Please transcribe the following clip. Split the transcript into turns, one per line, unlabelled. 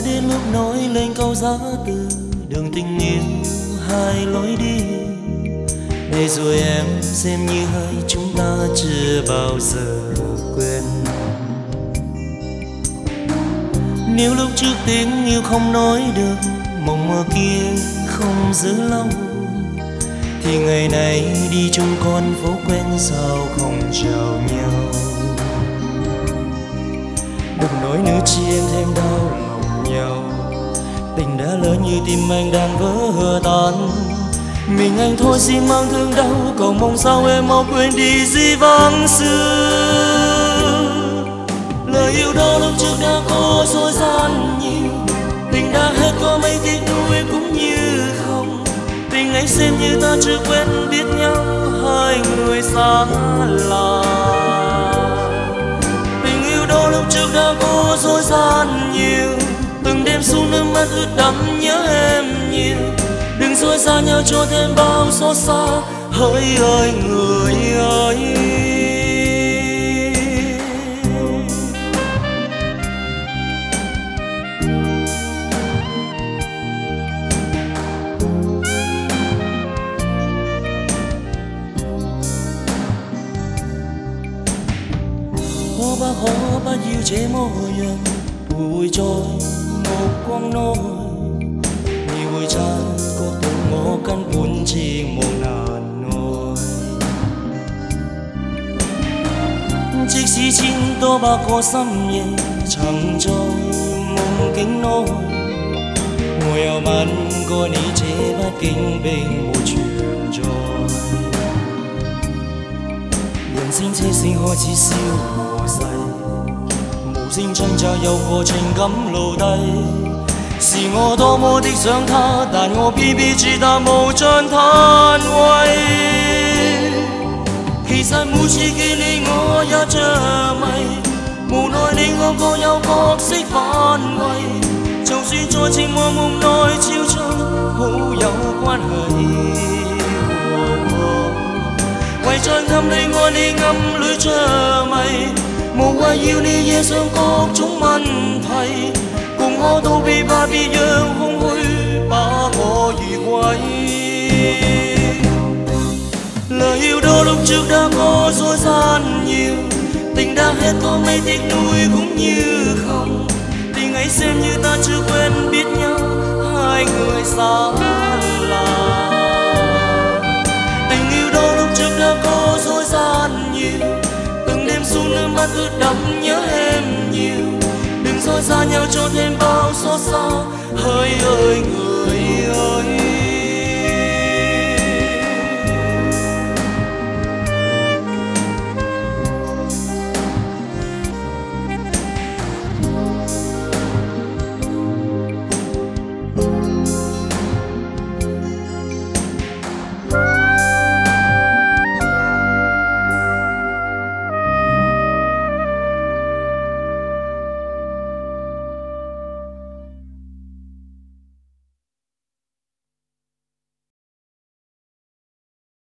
đến lúc nói lên câu giá từ đường tình yêu hai lối đi. Để rồi em xem như hai chúng ta chưa bao giờ quên. Nếu lúc trước tiếng yêu không nói được, mộng mơ kia không giữ lâu, thì ngày nay đi chung con phố quen sao không chào nhau. Đừng nói nữa chi em thêm đau lòng nhau. Tình đã lỡ như tim anh đang vỡ tan. Mình anh thôi xin mang thương đau, cầu mong sao em mau quên đi dĩ vãng xưa. Lời yêu đó lúc trước đã có dối gian nhiều, tình đã hết có mấy tiếc nuối cũng như không. Tình ấy xem như ta chưa quen biết nhau, hai người xa lạ. Tình yêu đó lúc trước đã có dối gian nhiều, từng đêm xuống nước mắt ướt đẫm nhớ em nhiều. Đừng dối xa nhau cho thêm bao xót xa, hỡi ơi người ơi. Khó bao nhiêu chế môi em bùi trôi một quang nôi. Nhiều người cha có từng ngõ căn buồn chỉ một nàn nôi. Chiếc xí chín tô ba có xăm nhẹ chẳng trôi mong kính nôi. Ngồi eo mắt có ní chế bát kinh bình một chuyện trôi. Nhân sinh thế sinh hoa chỉ siêu mùa say,無聲掙扎又何情感奴隸。是我多麼的想他，但我偏偏自答無盡嘆謂。其實每次見你我也着迷，無奈你我各有角色範圍。就算在情和夢內超出好友關係。為在暗裏愛你暗裏着迷，無謂要你惹上各種問題，共我道別吧，別讓空虛把我如鬼。Lời yêu đó lúc trước đã có dối gian nhiều, tình đã hết có mấy tiếc nuối cũng như không. Tình ấy xem như ta chưa quen biết nhau, hai người xa lạ. Tình yêu đó lúc trước đã có dối gian nhiều, từng đêm xuống nước mắt ướt đẫm nhớ em nhiều. Đừng dối xa nhau cho thêm bao xót xa, hỡi ơi người ơi.